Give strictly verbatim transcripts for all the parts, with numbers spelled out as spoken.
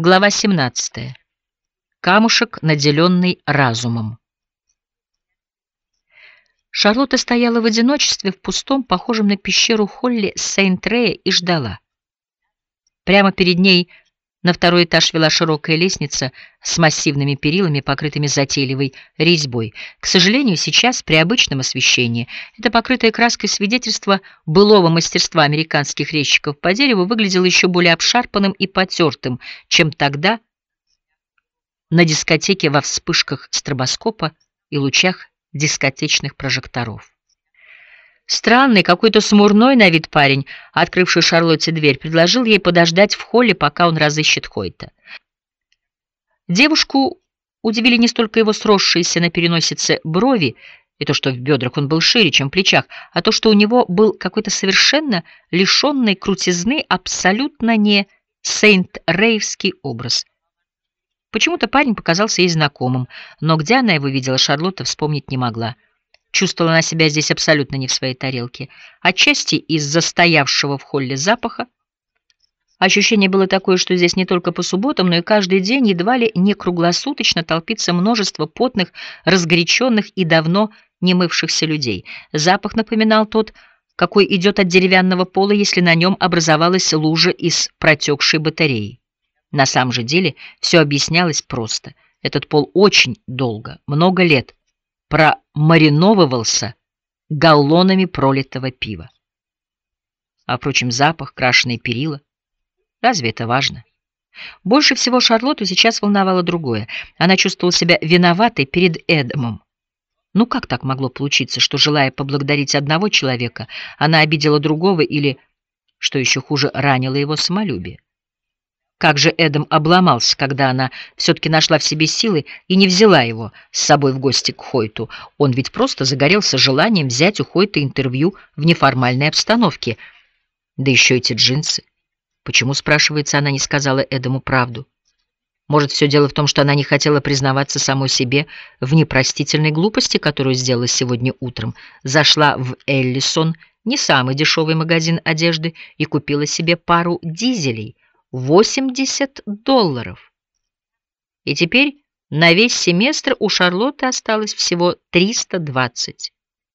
Глава семнадцатая. Камушек, наделенный разумом. Шарлотта стояла в одиночестве в пустом, похожем на пещеру холле Сейнт-Рея и ждала. Прямо перед ней на второй этаж вела широкая лестница с массивными перилами, покрытыми затейливой резьбой. К сожалению, сейчас, при обычном освещении, это покрытое краской свидетельство былого мастерства американских резчиков по дереву выглядело еще более обшарпанным и потертым, чем тогда на дискотеке во вспышках стробоскопа и лучах дискотечных прожекторов. Странный, какой-то смурной на вид парень, открывший Шарлотте дверь, предложил ей подождать в холле, пока он разыщет Хойта. Девушку удивили не столько его сросшиеся на переносице брови и то, что в бедрах он был шире, чем в плечах, а то, что у него был какой-то совершенно лишенный крутизны, абсолютно не сейнт-рейвский образ. Почему-то парень показался ей знакомым, но где она его видела, Шарлотта вспомнить не могла. Чувствовала она себя здесь абсолютно не в своей тарелке. Отчасти из-за стоявшего в холле запаха. Ощущение было такое, что здесь не только по субботам, но и каждый день едва ли не круглосуточно толпится множество потных, разгоряченных и давно не мывшихся людей. Запах напоминал тот, какой идет от деревянного пола, если на нем образовалась лужа из протекшей батареи. На самом же деле все объяснялось просто. Этот пол очень долго, много лет, промариновывался галлонами пролитого пива. А, впрочем, запах, крашеные перила. Разве это важно? Больше всего Шарлотту сейчас волновало другое. Она чувствовала себя виноватой перед Эдамом. Ну как так могло получиться, что, желая поблагодарить одного человека, она обидела другого или, что еще хуже, ранила его самолюбие? Как же Эдам обломался, когда она все-таки нашла в себе силы и не взяла его с собой в гости к Хойту. Он ведь просто загорелся желанием взять у Хойта интервью в неформальной обстановке. Да еще эти джинсы. Почему, спрашивается, она не сказала Эдаму правду? Может, все дело в том, что она не хотела признаваться самой себе в непростительной глупости, которую сделала сегодня утром. Зашла в Эллисон, не самый дешевый магазин одежды, и купила себе пару дизелей. восемьдесят долларов. И теперь на весь семестр у Шарлотты осталось всего триста двадцать.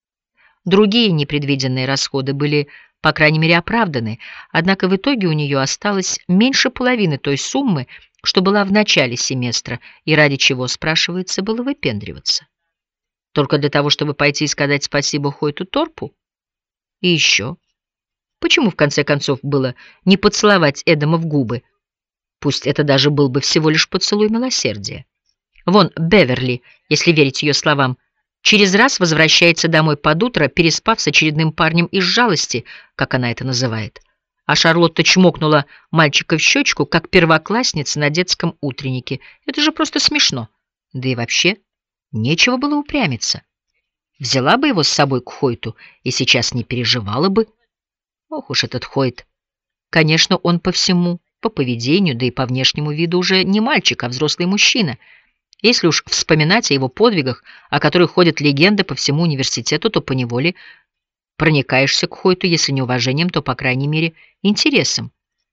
Другие непредвиденные расходы были, по крайней мере, оправданы, однако в итоге у нее осталось меньше половины той суммы, что была в начале семестра, и ради чего, спрашивается, было выпендриваться. Только для того, чтобы пойти и сказать спасибо Хойту Торпу? И еще... Почему, в конце концов, было не поцеловать Эдама в губы? Пусть это даже был бы всего лишь поцелуй милосердия. Вон Беверли, если верить ее словам, через раз возвращается домой под утро, переспав с очередным парнем из жалости, как она это называет. А Шарлотта чмокнула мальчика в щечку, как первоклассница на детском утреннике. Это же просто смешно. Да и вообще, нечего было упрямиться. Взяла бы его с собой к Хойту и сейчас не переживала бы. Ох уж этот Хойт. Конечно, он по всему, по поведению, да и по внешнему виду уже не мальчик, а взрослый мужчина. Если уж вспоминать о его подвигах, о которых ходят легенды по всему университету, то поневоле проникаешься к Хойту, если не уважением, то, по крайней мере, интересом.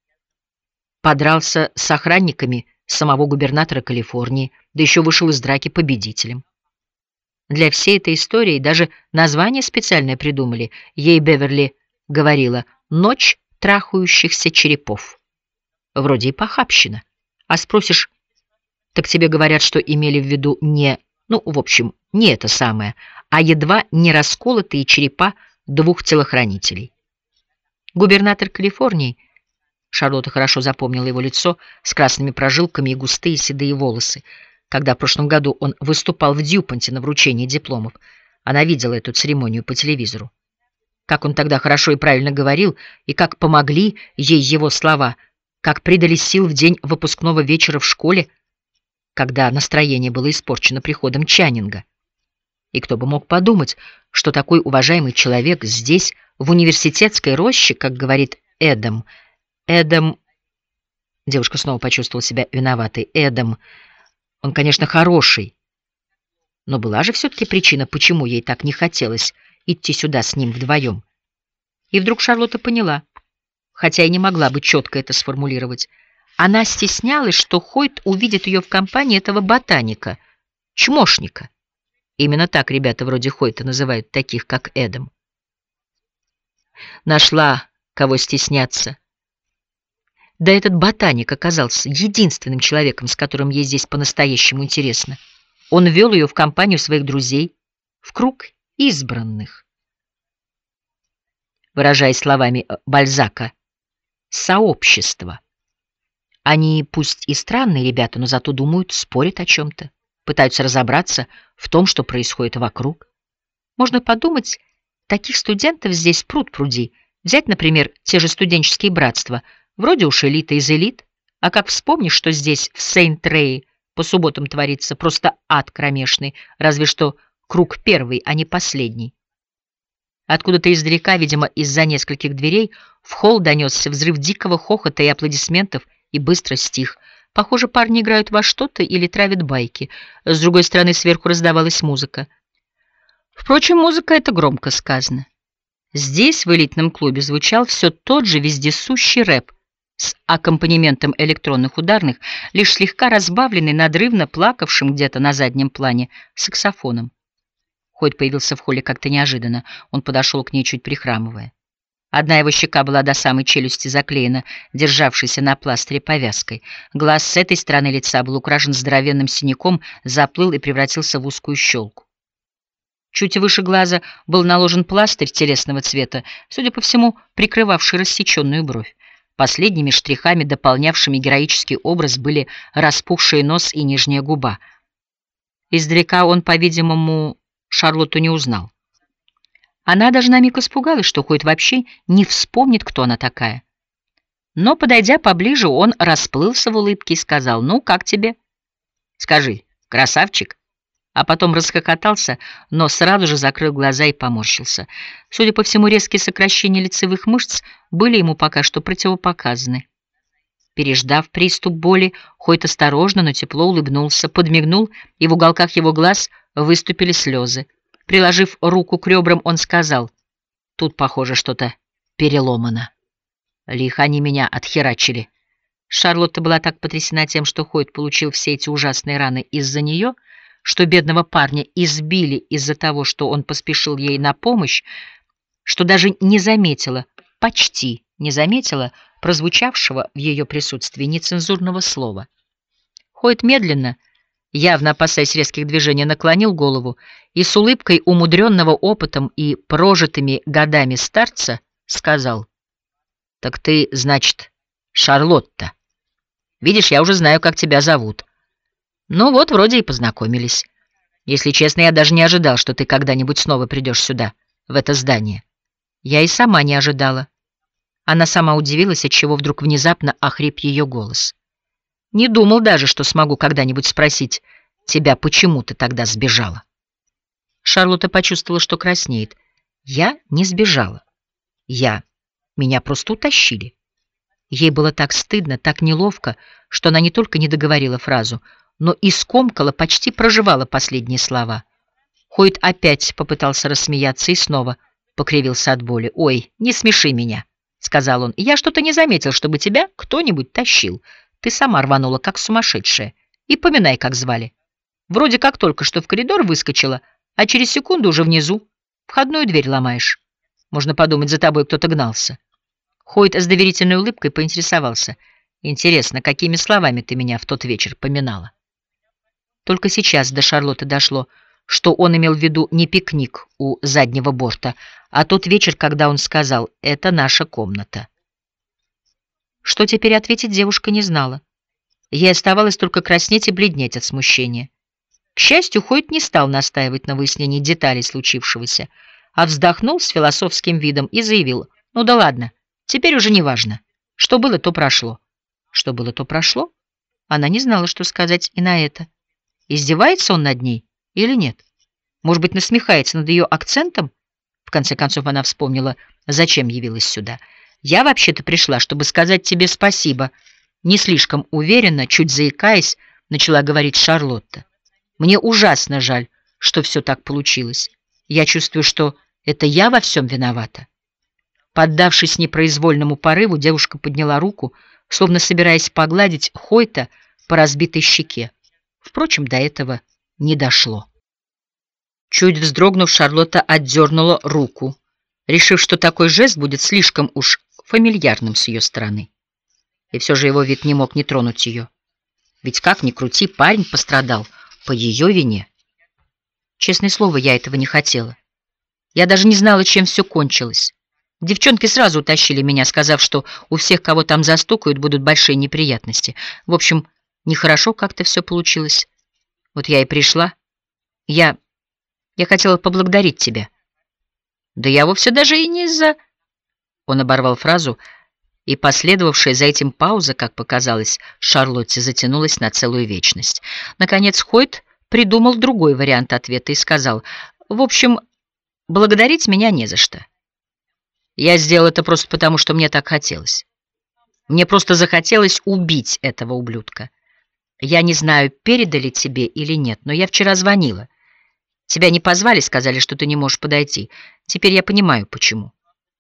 Подрался с охранниками самого губернатора Калифорнии, да еще вышел из драки победителем. Для всей этой истории даже название специальное придумали. Ей Беверли говорила «Ночь трахающихся черепов». Вроде и похабщина. А спросишь, так тебе говорят, что имели в виду не, ну, в общем, не это самое, а едва не расколотые черепа двух телохранителей. Губернатор Калифорнии, Шарлотта хорошо запомнила его лицо с красными прожилками и густые седые волосы, когда в прошлом году он выступал в Дьюпонте на вручении дипломов. Она видела эту церемонию по телевизору. Как он тогда хорошо и правильно говорил, и как помогли ей его слова, как придали сил в день выпускного вечера в школе, когда настроение было испорчено приходом Чаннинга. И кто бы мог подумать, что такой уважаемый человек здесь, в университетской роще, как говорит Эдам, Эдам... Девушка снова почувствовала себя виноватой. Эдам, он, конечно, хороший, но была же все-таки причина, почему ей так не хотелось идти сюда с ним вдвоем. И вдруг Шарлотта поняла, хотя и не могла бы четко это сформулировать. Она стеснялась, что Хойт увидит ее в компании этого ботаника, чмошника. Именно так ребята вроде Хойта называют таких, как Эдам. Нашла, кого стесняться. Да этот ботаник оказался единственным человеком, с которым ей здесь по-настоящему интересно. Он вел ее в компанию своих друзей, в круг избранных. Выражаясь словами Бальзака, сообщество. Они пусть и странные ребята, но зато думают, спорят о чем-то, пытаются разобраться в том, что происходит вокруг. Можно подумать, таких студентов здесь пруд-пруди. Взять, например, те же студенческие братства, вроде уж элита из элит, а как вспомнишь, что здесь, в Сейнт-Рэе, по субботам творится просто ад кромешный, разве что круг первый, а не последний. Откуда-то издалека, видимо, из-за нескольких дверей, в холл донесся взрыв дикого хохота и аплодисментов, и быстро стих. Похоже, парни играют во что-то или травят байки. С другой стороны, сверху раздавалась музыка. Впрочем, музыка — это громко сказано. Здесь, в элитном клубе, звучал все тот же вездесущий рэп с аккомпанементом электронных ударных, лишь слегка разбавленный надрывно плакавшим где-то на заднем плане саксофоном. Хойт появился в холле как-то неожиданно. Он подошел к ней, чуть прихрамывая. Одна его щека была до самой челюсти заклеена, державшейся на пластыре повязкой. Глаз с этой стороны лица был украшен здоровенным синяком, заплыл и превратился в узкую щелку. Чуть выше глаза был наложен пластырь телесного цвета, судя по всему, прикрывавший рассеченную бровь. Последними штрихами, дополнявшими героический образ, были распухший нос и нижняя губа. Издалека он, по-видимому, Шарлотту не узнал. Она даже на миг испугалась, что Хойт вообще не вспомнит, кто она такая. Но, подойдя поближе, он расплылся в улыбке и сказал: «Ну, как тебе? Скажи, красавчик?» А потом расхохотался, но сразу же закрыл глаза и поморщился. Судя по всему, резкие сокращения лицевых мышц были ему пока что противопоказаны. Переждав приступ боли, Хойт осторожно, но тепло улыбнулся, подмигнул, и в уголках его глаз выступили слезы. Приложив руку к ребрам, он сказал: «Тут, похоже, что-то переломано. Лихо они меня отхерачили». Шарлотта была так потрясена тем, что Хойт получил все эти ужасные раны из-за нее, что бедного парня избили из-за того, что он поспешил ей на помощь, что даже не заметила, почти не заметила прозвучавшего в ее присутствии нецензурного слова. Хойт медленно, явно опасаясь резких движений, наклонил голову и с улыбкой умудренного опытом и прожитыми годами старца сказал: «Так ты, значит, Шарлотта. Видишь, я уже знаю, как тебя зовут. Ну вот, вроде и познакомились. Если честно, я даже не ожидал, что ты когда-нибудь снова придешь сюда, в это здание. Я и сама не ожидала». Она сама удивилась, отчего вдруг внезапно охрип ее голос. «Не думал даже, что смогу когда-нибудь спросить тебя, почему ты тогда сбежала». Шарлотта почувствовала, что краснеет. «Я не сбежала. Я... Меня просто утащили». Ей было так стыдно, так неловко, что она не только не договорила фразу, но и скомкала, почти прожевала последние слова. Хойт опять попытался рассмеяться и снова покривился от боли. «Ой, не смеши меня», — сказал он. «Я что-то не заметил, чтобы тебя кто-нибудь тащил. Ты сама рванула, как сумасшедшая. И поминай, как звали. Вроде как только что в коридор выскочила, а через секунду уже внизу. Входную дверь ломаешь. Можно подумать, за тобой кто-то гнался». Хойт с доверительной улыбкой поинтересовался: «Интересно, какими словами ты меня в тот вечер поминала?» Только сейчас до Шарлотты дошло, что он имел в виду не пикник у заднего борта, а тот вечер, когда он сказал: «Это наша комната». Что теперь ответить, девушка не знала. Ей оставалось только краснеть и бледнеть от смущения. К счастью, Хойт не стал настаивать на выяснении деталей случившегося, а вздохнул с философским видом и заявил: «Ну да ладно, теперь уже не важно. Что было, то прошло». Что было, то прошло? Она не знала, что сказать и на это. Издевается он над ней или нет? Может быть, насмехается над ее акцентом? В конце концов она вспомнила, зачем явилась сюда. «Я вообще-то пришла, чтобы сказать тебе спасибо», — не слишком уверенно, чуть заикаясь, начала говорить Шарлотта. «Мне ужасно жаль, что все так получилось. Я чувствую, что это я во всем виновата». Поддавшись непроизвольному порыву, девушка подняла руку, словно собираясь погладить Хойта по разбитой щеке. Впрочем, до этого не дошло. Чуть вздрогнув, Шарлотта отдернула руку, решив, что такой жест будет слишком уж фамильярным с ее стороны. И все же его вид не мог не тронуть ее. Ведь как ни крути, парень пострадал по ее вине. Честное слово, я этого не хотела. Я даже не знала, чем все кончилось. Девчонки сразу утащили меня, сказав, что у всех, кого там застукают, будут большие неприятности. В общем, нехорошо как-то все получилось. Вот я и пришла. Я... я хотела поблагодарить тебя. Да я вовсе даже и не из-за... Он оборвал фразу, и последовавшая за этим пауза, как показалось, Шарлотте затянулась на целую вечность. Наконец Хойт придумал другой вариант ответа и сказал: «В общем, благодарить меня не за что. Я сделал это просто потому, что мне так хотелось. Мне просто захотелось убить этого ублюдка. Я не знаю, передали тебе или нет, но я вчера звонила. Тебя не позвали, сказали, что ты не можешь подойти. Теперь я понимаю, почему.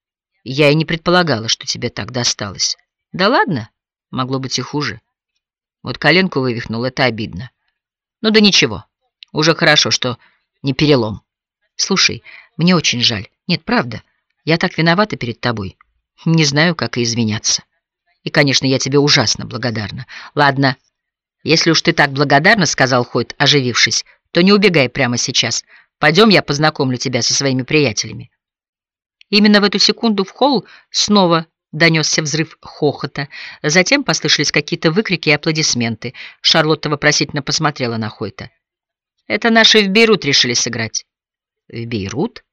Я и не предполагала, что тебе так досталось. Да ладно, могло быть и хуже. Вот коленку вывихнул, это обидно. Ну да ничего, уже хорошо, что не перелом. Слушай, мне очень жаль. Нет, правда, я так виновата перед тобой. Не знаю, как и извиняться. И, конечно, я тебе ужасно благодарна. Ладно, если уж ты так благодарна, — сказал Хойт, оживившись, — то не убегай прямо сейчас. Пойдем, я познакомлю тебя со своими приятелями. Именно в эту секунду в холл снова донесся взрыв хохота. Затем послышались какие-то выкрики и аплодисменты. Шарлотта вопросительно посмотрела на Хойта. «Это наши в Бейрут решили сыграть». «В Бейрут?»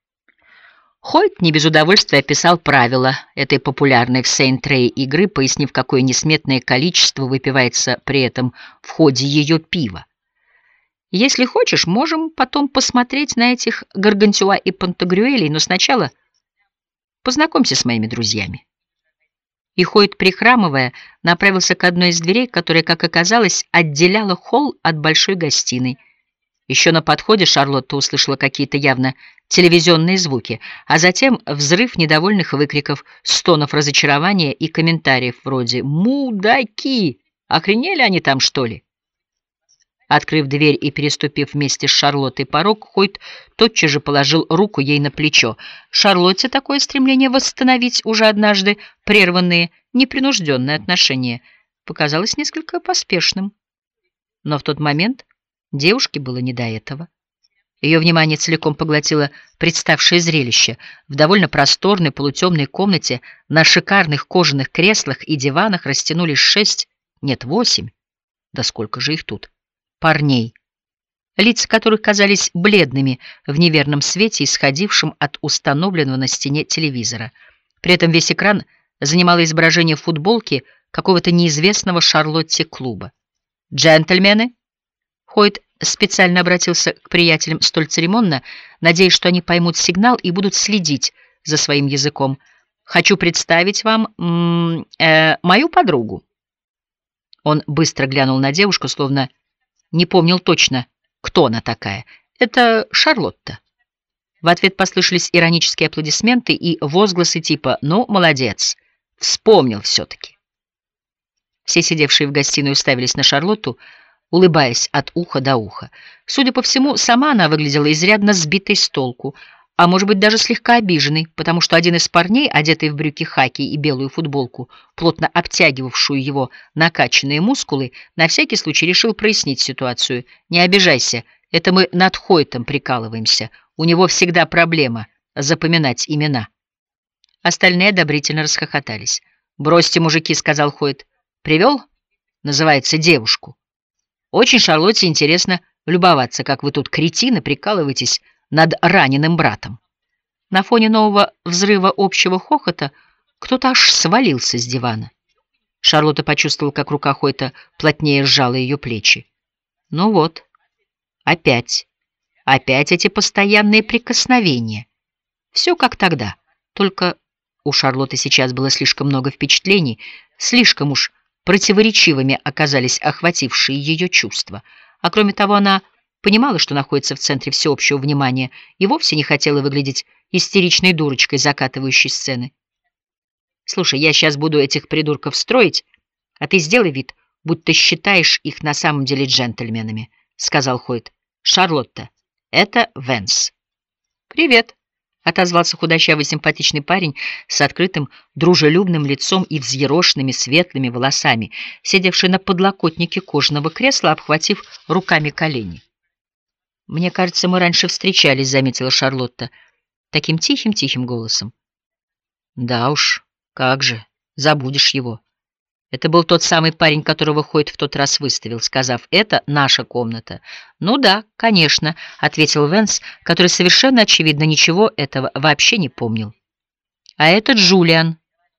Хойт не без удовольствия описал правила этой популярной в Сейнт-Трее игры, пояснив, какое несметное количество выпивается при этом в ходе ее пива. «Если хочешь, можем потом посмотреть на этих Гаргантюа и Пантагрюэлей, но сначала познакомься с моими друзьями». И Хойт, прихрамывая, направился к одной из дверей, которая, как оказалось, отделяла холл от большой гостиной. Еще на подходе Шарлотта услышала какие-то явно телевизионные звуки, а затем взрыв недовольных выкриков, стонов разочарования и комментариев вроде «Мудаки! Охренели они там, что ли?». Открыв дверь и переступив вместе с Шарлоттой порог, Хойт тотчас же положил руку ей на плечо. Шарлотте такое стремление восстановить уже однажды прерванные, непринужденные отношения показалось несколько поспешным. Но в тот момент девушке было не до этого. Ее внимание целиком поглотило представшее зрелище. В довольно просторной полутемной комнате на шикарных кожаных креслах и диванах растянулись шесть, нет, восемь, да сколько же их тут, парней, лица которых казались бледными в неверном свете, исходившем от установленного на стене телевизора. При этом весь экран занимало изображение футболки какого-то неизвестного Шарлотте клуба. «Джентльмены!» Хойт специально обратился к приятелям столь церемонно, надеясь, что они поймут сигнал и будут следить за своим языком. «Хочу представить вам м -э, мою подругу». Он быстро глянул на девушку, словно не помнил точно, кто она такая. «Это Шарлотта». В ответ послышались иронические аплодисменты и возгласы типа «Ну, молодец, вспомнил все-таки». Все сидевшие в гостиной уставились на Шарлотту, улыбаясь от уха до уха. Судя по всему, сама она выглядела изрядно сбитой с толку, а может быть даже слегка обиженной, потому что один из парней, одетый в брюки хаки и белую футболку, плотно обтягивавшую его накачанные мускулы, на всякий случай решил прояснить ситуацию. «Не обижайся, это мы над Хойтом прикалываемся. У него всегда проблема запоминать имена». Остальные одобрительно расхохотались. «Бросьте, мужики», — сказал Хойт. «Привел, называется, девушку. Очень Шарлотте интересно любоваться, как вы тут, кретины, прикалываетесь над раненым братом». На фоне нового взрыва общего хохота кто-то аж свалился с дивана. Шарлотта почувствовала, как рука Хойта плотнее сжала ее плечи. Ну вот, опять, опять эти постоянные прикосновения. Все как тогда, только у Шарлотты сейчас было слишком много впечатлений, слишком уж противоречивыми оказались охватившие ее чувства. А кроме того, она понимала, что находится в центре всеобщего внимания, и вовсе не хотела выглядеть истеричной дурочкой, закатывающей сцены. «Слушай, я сейчас буду этих придурков строить, «А ты сделай вид, будто считаешь их на самом деле джентльменами», — сказал Хойт. «Шарлотта, это Венс». «Привет», — отозвался худощавый симпатичный парень с открытым, дружелюбным лицом и взъерошенными светлыми волосами, сидевший на подлокотнике кожаного кресла, обхватив руками колени. «Мне кажется, мы раньше встречались», — заметила Шарлотта таким тихим-тихим голосом. «Да уж, как же, забудешь его. Это был тот самый парень, которого Хойт в тот раз выставил, сказав: «Это наша комната». «Ну да, конечно», — ответил Венс, который совершенно очевидно ничего этого вообще не помнил. «А это Джулиан».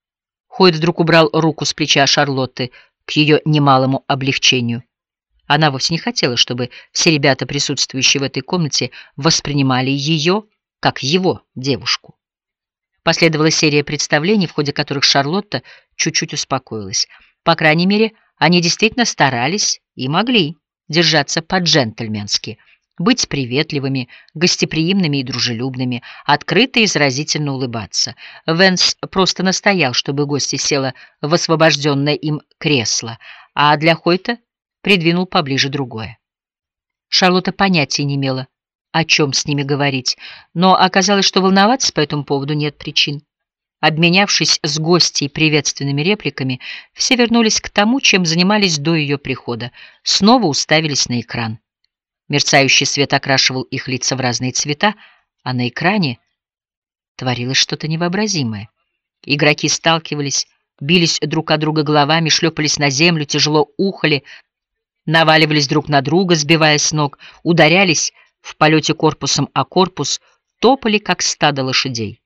Хойт вдруг убрал руку с плеча Шарлотты к ее немалому облегчению. Она вовсе не хотела, чтобы все ребята, присутствующие в этой комнате, воспринимали ее как его девушку. Последовала серия представлений, в ходе которых Шарлотта чуть-чуть успокоилась. По крайней мере, они действительно старались и могли держаться по-джентльменски, быть приветливыми, гостеприимными и дружелюбными, открыто и заразительно улыбаться. Венс просто настоял, чтобы гостья села в освобожденное им кресло, а для Хойта придвинул поближе другое. Шарлотта понятия не имела, о чем с ними говорить, но оказалось, что волноваться по этому поводу нет причин. Обменявшись с гостьей приветственными репликами, все вернулись к тому, чем занимались до ее прихода, снова уставились на экран. Мерцающий свет окрашивал их лица в разные цвета, а на экране творилось что-то невообразимое. Игроки сталкивались, бились друг о друга головами, шлепались на землю, тяжело ухали, наваливались друг на друга, сбивая с ног, ударялись в полете корпусом о корпус, топали, как стадо лошадей.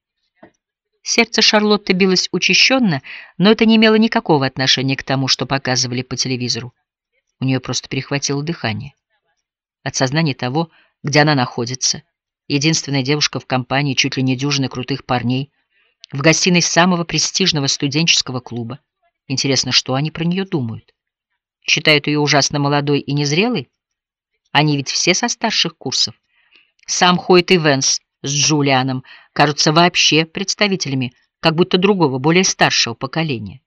Сердце Шарлотты билось учащенно, но это не имело никакого отношения к тому, что показывали по телевизору. У нее просто перехватило дыхание. От сознания того, где она находится, единственная девушка в компании чуть ли не дюжины крутых парней, в гостиной самого престижного студенческого клуба. Интересно, что они про нее думают? Считают ее ужасно молодой и незрелой? Они ведь все со старших курсов. Сам Хойт и Венс с Джулианом кажутся вообще представителями как будто другого, более старшего поколения.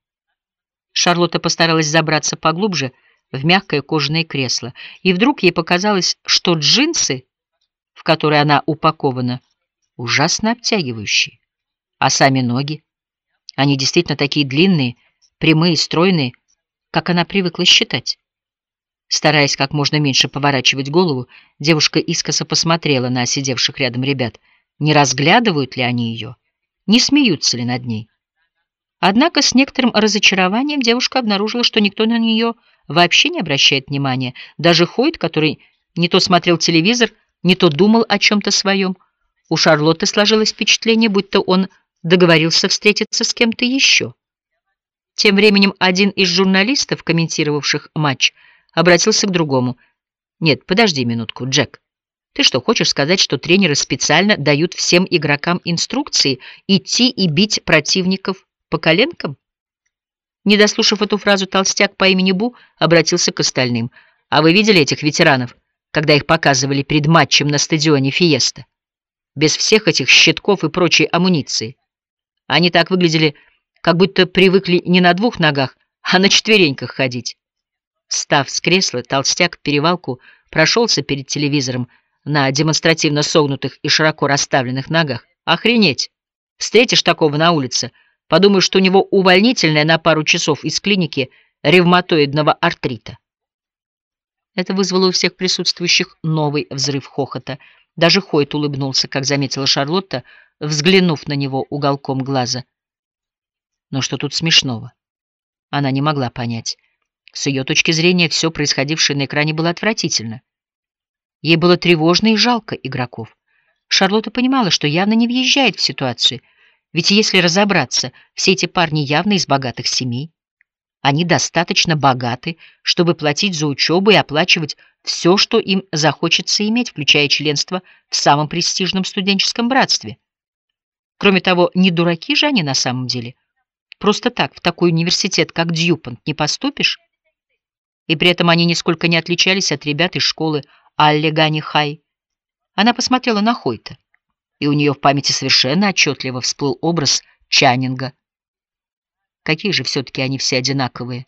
Шарлотта постаралась забраться поглубже в мягкое кожаное кресло, и вдруг ей показалось, что джинсы, в которые она упакована, ужасно обтягивающие, а сами ноги, они действительно такие длинные, прямые, стройные, как она привыкла считать. Стараясь как можно меньше поворачивать голову, девушка искоса посмотрела на сидевших рядом ребят, не разглядывают ли они ее, не смеются ли над ней. Однако с некоторым разочарованием девушка обнаружила, что никто на нее вообще не обращает внимания, даже Хойт, который не то смотрел телевизор, не то думал о чем-то своем. У Шарлотты сложилось впечатление, будто он договорился встретиться с кем-то еще. Тем временем один из журналистов, комментировавших матч, обратился к другому. «Нет, подожди минутку, Джек. Ты что, хочешь сказать, что тренеры специально дают всем игрокам инструкции идти и бить противников по коленкам?» Не дослушав эту фразу, толстяк по имени Бу обратился к остальным. «А вы видели этих ветеранов, когда их показывали перед матчем на стадионе Фиеста? Без всех этих щитков и прочей амуниции. Они так выглядели, как будто привыкли не на двух ногах, а на четвереньках ходить». Встав с кресла, толстяк в перевалку прошелся перед телевизором на демонстративно согнутых и широко расставленных ногах. «Охренеть! Встретишь такого на улице, подумаешь, что у него увольнительное на пару часов из клиники ревматоидного артрита». Это вызвало у всех присутствующих новый взрыв хохота. Даже Хойт улыбнулся, как заметила Шарлотта, взглянув на него уголком глаза. Но что тут смешного? Она не могла понять. С ее точки зрения, все происходившее на экране было отвратительно. Ей было тревожно и жалко игроков. Шарлотта понимала, что явно не въезжает в ситуацию, ведь если разобраться, все эти парни явно из богатых семей. Они достаточно богаты, чтобы платить за учебу и оплачивать все, что им захочется иметь, включая членство в самом престижном студенческом братстве. Кроме того, не дураки же они на самом деле. Просто так в такой университет, как Дьюпонт, не поступишь. И при этом они нисколько не отличались от ребят из школы Аллегани Хай. Она посмотрела на Хойта, и у нее в памяти совершенно отчетливо всплыл образ Чаннинга. Какие же все-таки они все одинаковые.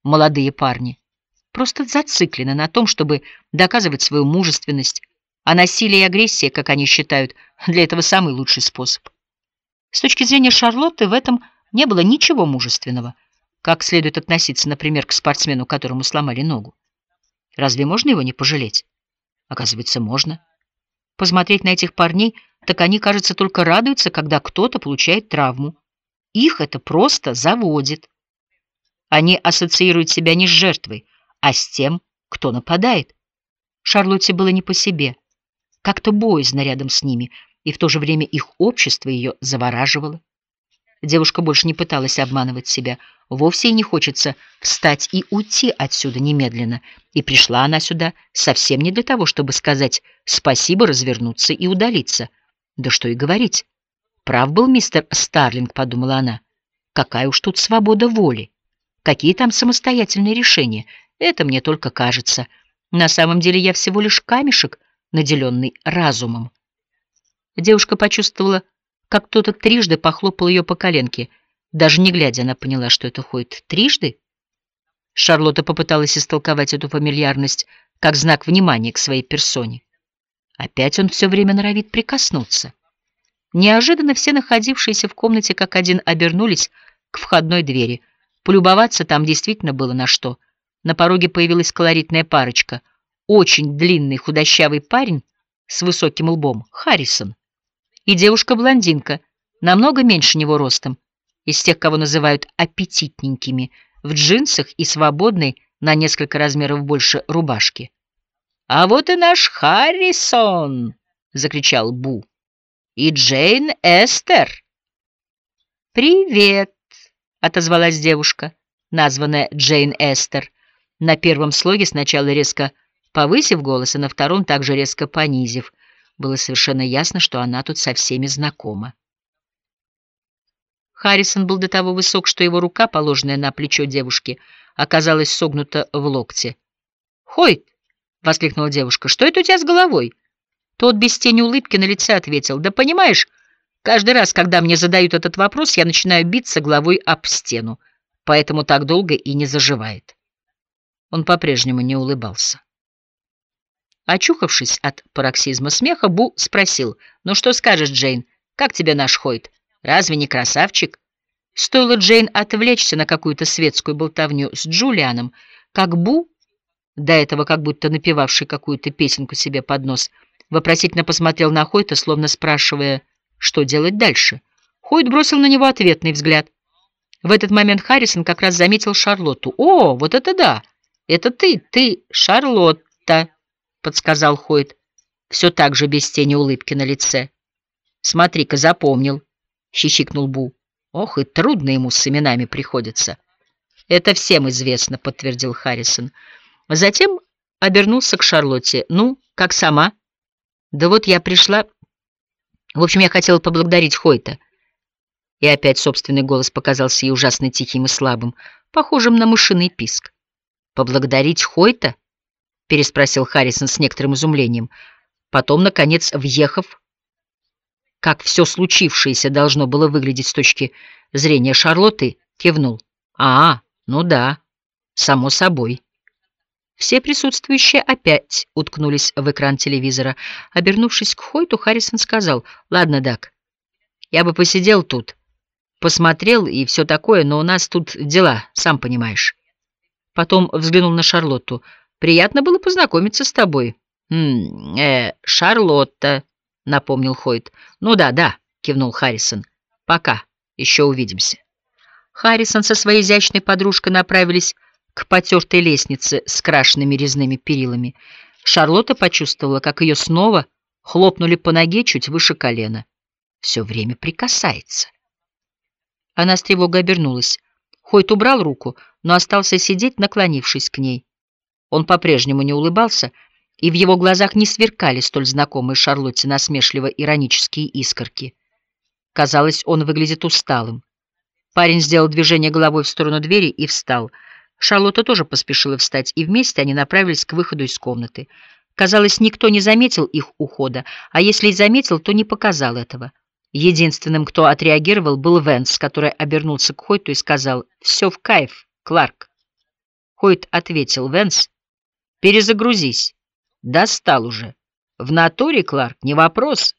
молодые парни, просто зациклены на том, чтобы доказывать свою мужественность, а насилие и агрессия, как они считают, для этого самый лучший способ. С точки зрения Шарлотты в этом не было ничего мужественного. Как следует относиться, например, к спортсмену, которому сломали ногу? Разве можно его не пожалеть? Оказывается, можно. Посмотреть на этих парней, так они, кажется, только радуются, когда кто-то получает травму. Их это просто заводит. Они ассоциируют себя не с жертвой, а с тем, кто нападает. Шарлотте было не по себе. Как-то боязно рядом с ними, и в то же время их общество ее завораживало. Девушка больше не пыталась обманывать себя. Вовсе и не хочется встать и уйти отсюда немедленно. И пришла она сюда совсем не для того, чтобы сказать спасибо, развернуться и удалиться. Да что и говорить. Прав был мистер Старлинг, подумала она. Какая уж тут свобода воли. Какие там самостоятельные решения? Это мне только кажется. На самом деле я всего лишь камешек, наделенный разумом. Девушка почувствовала, как кто-то трижды похлопал ее по коленке. Даже не глядя, она поняла, что это ходит трижды. Шарлотта попыталась истолковать эту фамильярность как знак внимания к своей персоне. Опять он все время норовит прикоснуться. Неожиданно все находившиеся в комнате как один обернулись к входной двери. Полюбоваться там действительно было на что. На пороге появилась колоритная парочка. Очень длинный худощавый парень с высоким лбом, Харрисон, и девушка-блондинка, намного меньше него ростом, из тех, кого называют аппетитненькими, в джинсах и свободной на несколько размеров больше рубашки. «А вот и наш Харрисон!» — закричал Бу. «И Джейн Эстер!» «Привет!» — отозвалась девушка, названная Джейн Эстер, на первом слоге сначала резко повысив голос, а на втором также резко понизив. Было совершенно ясно, что она тут со всеми знакома. Харрисон был до того высок, что его рука, положенная на плечо девушки, оказалась согнута в локте. «Хойт!» — воскликнула девушка. «Что это у тебя с головой?» Тот без тени улыбки на лице ответил. «Да понимаешь, каждый раз, когда мне задают этот вопрос, я начинаю биться головой об стену, поэтому так долго и не заживает». Он по-прежнему не улыбался. Очухавшись от пароксизма смеха, Бу спросил: «Ну что скажешь, Джейн, как тебе наш Хойт? Разве не красавчик?» Стоило Джейн отвлечься на какую-то светскую болтовню с Джулианом, как Бу, до этого как будто напевавший какую-то песенку себе под нос, вопросительно посмотрел на Хойта, словно спрашивая, что делать дальше. Хойт бросил на него ответный взгляд. В этот момент Харрисон как раз заметил Шарлотту. «О, вот это да! Это ты, ты, Шарлотта!» — подсказал Хойт, все так же без тени улыбки на лице. «Смотри-ка, запомнил», — хихикнул Бу. «Ох, и трудно ему с именами приходится». «Это всем известно», — подтвердил Харрисон. Затем обернулся к Шарлотте. «Ну, как сама?» «Да вот я пришла. В общем, я хотела поблагодарить Хойта». И опять собственный голос показался ей ужасно тихим и слабым, похожим на мышиный писк. «Поблагодарить Хойта?» — переспросил Харрисон с некоторым изумлением. Потом, наконец, въехав, как все случившееся должно было выглядеть с точки зрения Шарлотты, кивнул. «А, ну да, само собой». Все присутствующие опять уткнулись в экран телевизора. Обернувшись к Хойту, Харрисон сказал: «Ладно, Дак, я бы посидел тут, посмотрел и все такое, но у нас тут дела, сам понимаешь». Потом взглянул на Шарлотту. «Приятно было познакомиться с тобой». «М э, Шарлотта», — напомнил Хойт. «Ну да, да», — кивнул Харрисон. «Пока, еще увидимся». Харрисон со своей изящной подружкой направились к потертой лестнице с крашенными резными перилами. Шарлотта почувствовала, как ее снова хлопнули по ноге чуть выше колена. Все время прикасается. Она с тревогой обернулась. Хойт убрал руку, но остался сидеть, наклонившись к ней. Он по-прежнему не улыбался, и в его глазах не сверкали столь знакомые Шарлотте насмешливо-иронические искорки. Казалось, он выглядит усталым. Парень сделал движение головой в сторону двери и встал. Шарлотта тоже поспешила встать, и вместе они направились к выходу из комнаты. Казалось, никто не заметил их ухода, а если и заметил, то не показал этого. Единственным, кто отреагировал, был Венс, который обернулся к Хойту и сказал: «Все в кайф, Кларк». Хойт ответил: «Венс, перезагрузись. Достал уже. В натуре, Кларк, не вопрос».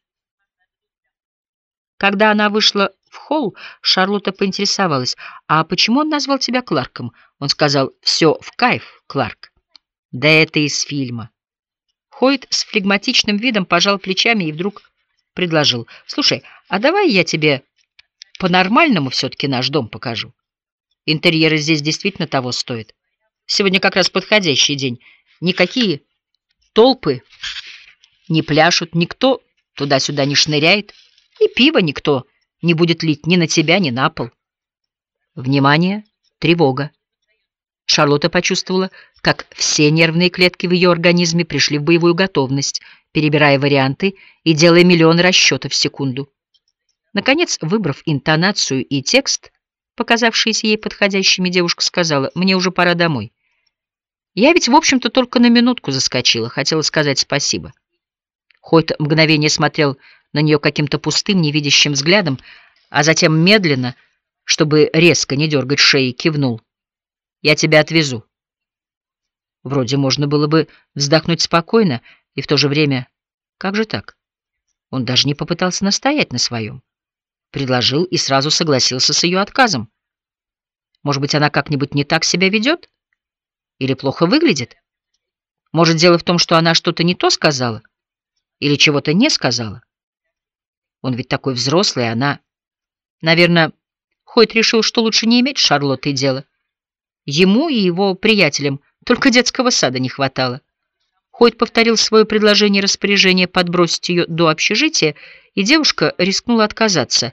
Когда она вышла в холл, Шарлотта поинтересовалась: «А почему он назвал тебя Кларком?» Он сказал: «Все в кайф, Кларк». «Да это из фильма». Хойт с флегматичным видом пожал плечами и вдруг предложил: «Слушай, а давай я тебе по-нормальному все-таки наш дом покажу. Интерьеры здесь действительно того стоят. Сегодня как раз подходящий день. Никакие толпы не пляшут, никто туда-сюда не шныряет, и пиво никто не будет лить ни на тебя, ни на пол». Внимание, тревога. Шарлотта почувствовала, как все нервные клетки в ее организме пришли в боевую готовность, перебирая варианты и делая миллионы расчетов в секунду. Наконец, выбрав интонацию и текст, показавшиеся ей подходящими, девушка сказала: «Мне уже пора домой. Я ведь, в общем-то, только на минутку заскочила, хотела сказать спасибо». Хойт мгновение смотрел на нее каким-то пустым, невидящим взглядом, а затем медленно, чтобы резко не дергать шеи, кивнул: «Я тебя отвезу». Вроде можно было бы вздохнуть спокойно, и в то же время... Как же так? Он даже не попытался настоять на своем. Предложил и сразу согласился с ее отказом. Может быть, она как-нибудь не так себя ведет? Или плохо выглядит? Может, дело в том, что она что-то не то сказала? Или чего-то не сказала? Он ведь такой взрослый, а она... Наверное, Хойт решил, что лучше не иметь с Шарлоттой дела. Ему и его приятелям только детского сада не хватало. Хойт повторил свое предложение распоряжения подбросить ее до общежития, и девушка рискнула отказаться.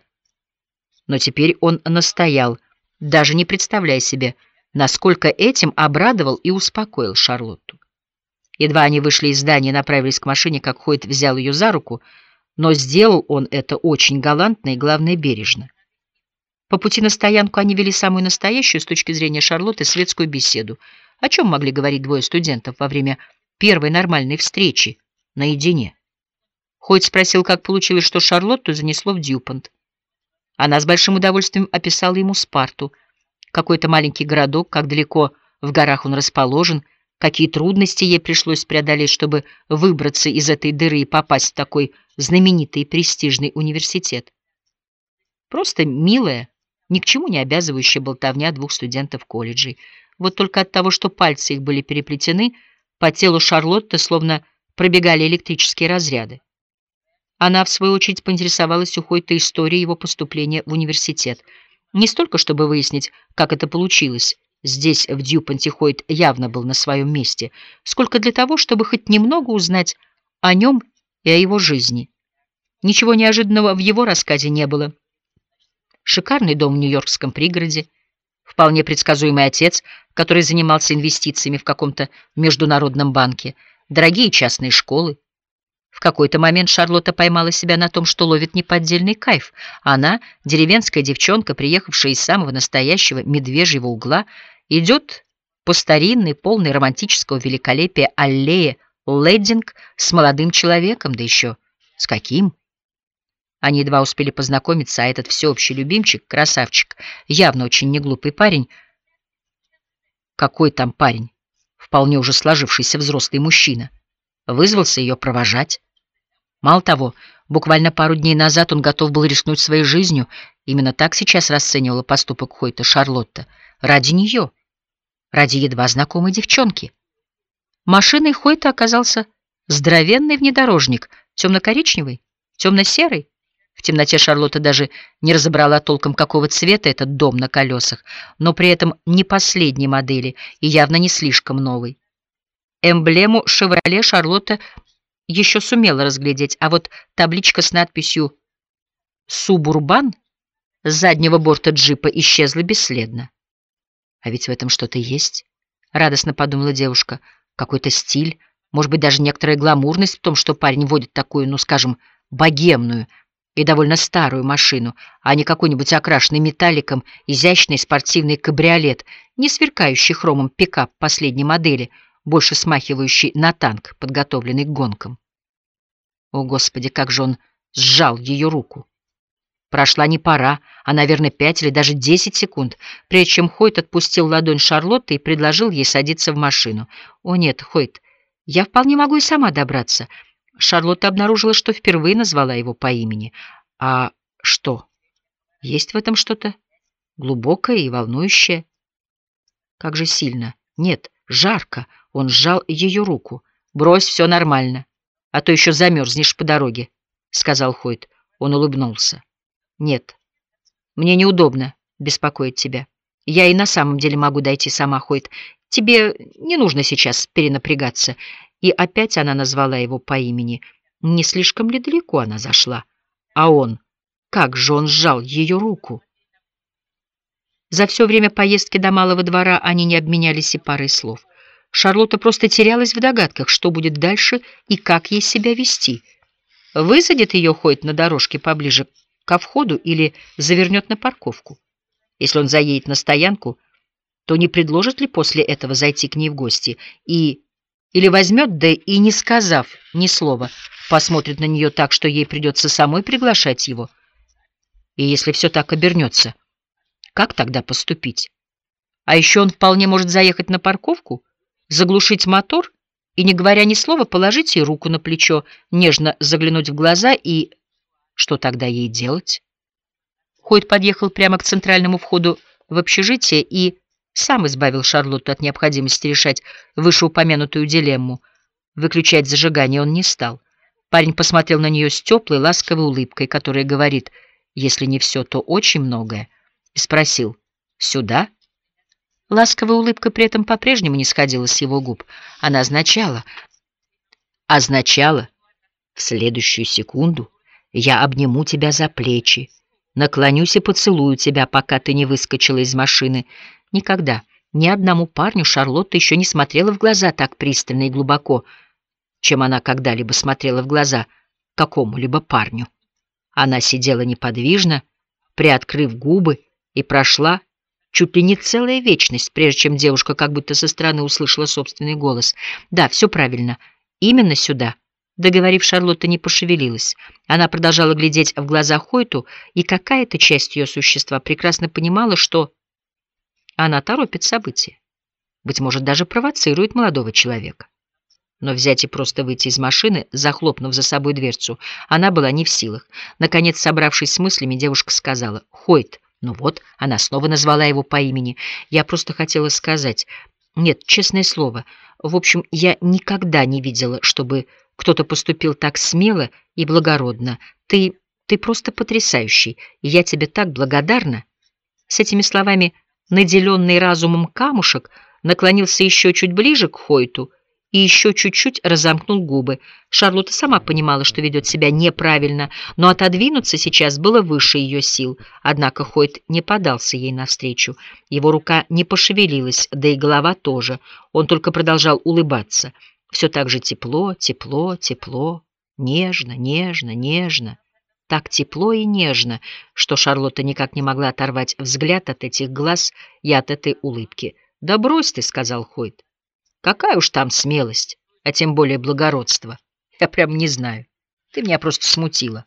Но теперь он настоял, даже не представляя себе, насколько этим обрадовал и успокоил Шарлотту. Едва они вышли из здания и направились к машине, как Хойт взял ее за руку, но сделал он это очень галантно и, главное, бережно. По пути на стоянку они вели самую настоящую, с точки зрения Шарлотты, светскую беседу. О чем могли говорить двое студентов во время первой нормальной встречи наедине? Хойт спросил, как получилось, что Шарлотту занесло в Дьюпонт. Она с большим удовольствием описала ему Спарту, какой-то маленький городок, как далеко в горах он расположен, какие трудности ей пришлось преодолеть, чтобы выбраться из этой дыры и попасть в такой знаменитый и престижный университет. Просто милая, ни к чему не обязывающая болтовня двух студентов колледжей. Вот только от того, что пальцы их были переплетены, по телу Шарлотты словно пробегали электрические разряды. Она, в свою очередь, поинтересовалась у Хойта историей его поступления в университет. Не столько, чтобы выяснить, как это получилось, здесь, в Дьюпонте, Хойт явно был на своем месте, сколько для того, чтобы хоть немного узнать о нем и о его жизни. Ничего неожиданного в его рассказе не было. Шикарный дом в нью-йоркском пригороде, вполне предсказуемый отец, который занимался инвестициями в каком-то международном банке, дорогие частные школы. В какой-то момент Шарлотта поймала себя на том, что ловит неподдельный кайф. Она, деревенская девчонка, приехавшая из самого настоящего медвежьего угла, идет по старинной, полной романтического великолепия аллее Леддинг с молодым человеком, да еще с каким. Они едва успели познакомиться, а этот всеобщий любимчик, красавчик, явно очень неглупый парень. Какой там парень? Вполне уже сложившийся взрослый мужчина. Вызвался ее провожать. Мало того, буквально пару дней назад он готов был рискнуть своей жизнью. Именно так сейчас расценивала поступок Хойта Шарлотта. Ради нее. Ради едва знакомой девчонки. Машиной Хойта оказался здоровенный внедорожник, темно-коричневый, темно-серый. В темноте Шарлотта даже не разобрала толком, какого цвета этот дом на колесах, но при этом не последней модели и явно не слишком новый. Эмблему «Шевроле» Шарлотта еще сумела разглядеть, а вот табличка с надписью «Субурбан» с заднего борта джипа исчезла бесследно. «А ведь в этом что-то есть», — радостно подумала девушка. «Какой-то стиль, может быть, даже некоторая гламурность в том, что парень водит такую, ну, скажем, богемную и довольно старую машину, а не какой-нибудь окрашенный металликом изящный спортивный кабриолет, не сверкающий хромом пикап последней модели, больше смахивающий на танк, подготовленный к гонкам». О, Господи, как же он сжал ее руку! Прошла не пора, а, наверное, пять или даже десять секунд, прежде чем Хойт отпустил ладонь Шарлотты и предложил ей садиться в машину. «О нет, Хойт, я вполне могу и сама добраться». Шарлотта обнаружила, что впервые назвала его по имени. «А что? Есть в этом что-то глубокое и волнующее?» «Как же сильно! Нет, жарко!» Он сжал ее руку. «Брось, все нормально, а то еще замерзнешь по дороге», — сказал Хойт. Он улыбнулся. «Нет, мне неудобно беспокоить тебя. Я и на самом деле могу дойти сама, Хойт. Тебе не нужно сейчас перенапрягаться». И опять она назвала его по имени. Не слишком ли далеко она зашла? А он, как же он сжал ее руку! За все время поездки до Малого двора они не обменялись и парой слов. Шарлотта просто терялась в догадках, что будет дальше и как ей себя вести. Высадит ее Хойт на дорожке поближе ко входу или завернет на парковку? Если он заедет на стоянку, то не предложит ли после этого зайти к ней в гости и... Или возьмет, да и, не сказав ни слова, посмотрит на нее так, что ей придется самой приглашать его? И если все так обернется, как тогда поступить? А еще он вполне может заехать на парковку, заглушить мотор и, не говоря ни слова, положить ей руку на плечо, нежно заглянуть в глаза и... Что тогда ей делать? Хойт подъехал прямо к центральному входу в общежитие и сам избавил Шарлотту от необходимости решать вышеупомянутую дилемму. Выключать зажигание он не стал. Парень посмотрел на нее с теплой, ласковой улыбкой, которая говорит, если не все, то очень многое, и спросил: «Сюда?» Ласковая улыбка при этом по-прежнему не сходила с его губ. Она означала... Означала, в следующую секунду я обниму тебя за плечи, наклонюсь и поцелую тебя, пока ты не выскочила из машины. Никогда ни одному парню Шарлотта еще не смотрела в глаза так пристально и глубоко, чем она когда-либо смотрела в глаза какому-либо парню. Она сидела неподвижно, приоткрыв губы, и прошла чуть ли не целая вечность, прежде чем девушка как будто со стороны услышала собственный голос. «Да, все правильно. Именно сюда». Договорив, Шарлотта не пошевелилась. Она продолжала глядеть в глаза Хойту, и какая-то часть ее существа прекрасно понимала, что она торопит события. Быть может, даже провоцирует молодого человека. Но взять и просто выйти из машины, захлопнув за собой дверцу, она была не в силах. Наконец, собравшись с мыслями, девушка сказала: «Хойт». Ну вот, она снова назвала его по имени. «Я просто хотела сказать... Нет, честное слово. В общем, я никогда не видела, чтобы кто-то поступил так смело и благородно. Ты... ты просто потрясающий, и я тебе так благодарна». С этими словами наделенный разумом камушек наклонился еще чуть ближе к Хойту и еще чуть-чуть разомкнул губы. Шарлотта сама понимала, что ведет себя неправильно, но отодвинуться сейчас было выше ее сил. Однако Хойт не подался ей навстречу. Его рука не пошевелилась, да и голова тоже. Он только продолжал улыбаться. Все так же тепло, тепло, тепло, нежно, нежно, нежно. Так тепло и нежно, что Шарлотта никак не могла оторвать взгляд от этих глаз и от этой улыбки. «Да брось ты», — сказал Хойт. «Какая уж там смелость, а тем более благородство. Я прям не знаю. Ты меня просто смутила.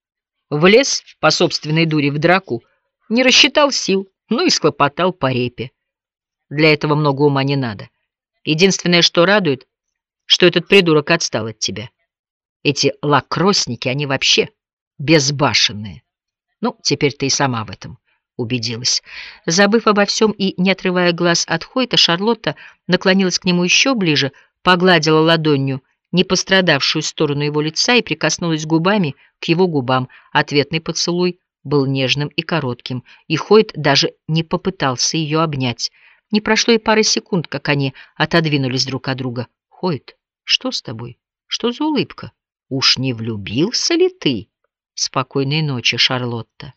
Влез по собственной дури в драку, не рассчитал сил, ну и схлопотал по репе. Для этого много ума не надо. Единственное, что радует, что этот придурок отстал от тебя. Эти лакросники, они вообще безбашенные. Ну, теперь ты и сама в этом убедилась». Забыв обо всем и не отрывая глаз от Хойта, Шарлотта наклонилась к нему еще ближе, погладила ладонью не пострадавшую сторону его лица и прикоснулась губами к его губам. Ответный поцелуй был нежным и коротким, и Хойт даже не попытался ее обнять. Не прошло и пары секунд, как они отодвинулись друг от друга. «Хойт, что с тобой? Что за улыбка? Уж не влюбился ли ты?» «Спокойной ночи, Шарлотта».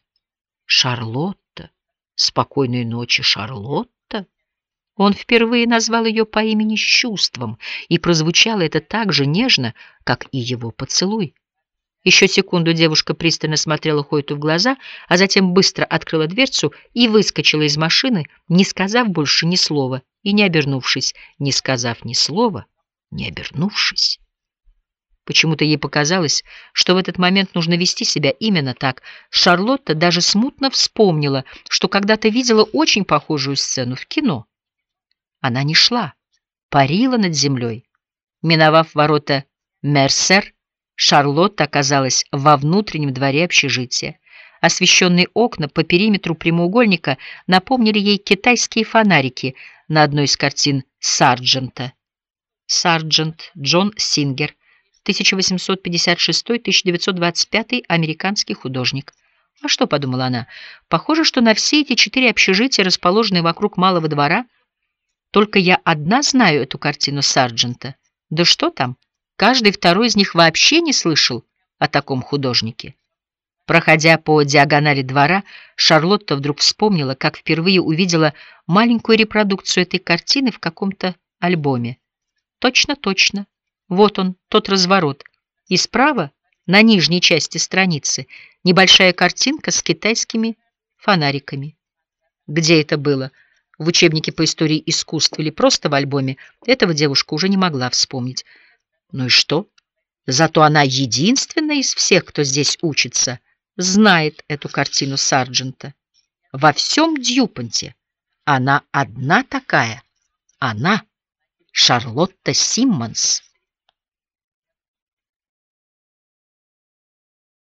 «Шарлотта? Спокойной ночи, Шарлотта?» Он впервые назвал ее по имени с чувством, и прозвучало это так же нежно, как и его поцелуй. Еще секунду девушка пристально смотрела Хойту в глаза, а затем быстро открыла дверцу и выскочила из машины, не сказав больше ни слова и не обернувшись, не сказав ни слова, не обернувшись. Почему-то ей показалось, что в этот момент нужно вести себя именно так. Шарлотта даже смутно вспомнила, что когда-то видела очень похожую сцену в кино. Она не шла, парила над землей. Миновав ворота Мерсер, Шарлотта оказалась во внутреннем дворе общежития. Освещенные окна по периметру прямоугольника напомнили ей китайские фонарики на одной из картин Сарджента. Сарджент Джон Сингер, тысяча восемьсот пятьдесят шестой — тысяча девятьсот двадцать пятый, американский художник. А что, подумала она, похоже, что на все эти четыре общежития, расположенные вокруг малого двора, только я одна знаю эту картину Сарджента. Да что там, каждый второй из них вообще не слышал о таком художнике. Проходя по диагонали двора, Шарлотта вдруг вспомнила, как впервые увидела маленькую репродукцию этой картины в каком-то альбоме. Точно, точно. Вот он, тот разворот. И справа, на нижней части страницы, небольшая картинка с китайскими фонариками. Где это было? В учебнике по истории искусств или просто в альбоме? Этого девушка уже не могла вспомнить. Ну и что? Зато она единственная из всех, кто здесь учится, знает эту картину Сарджента. Во всем Дьюпонте она одна такая. Она, Шарлотта Симмонс.